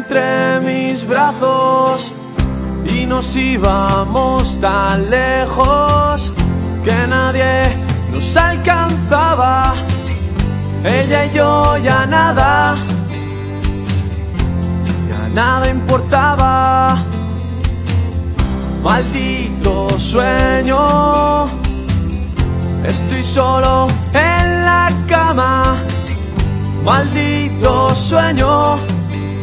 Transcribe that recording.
entre mis brazos y nos íbamos tan lejos que nadie nos alcanzaba. Ella y yo ya nada importaba. Maldito sueño, estoy solo en la cama. Maldito sueño,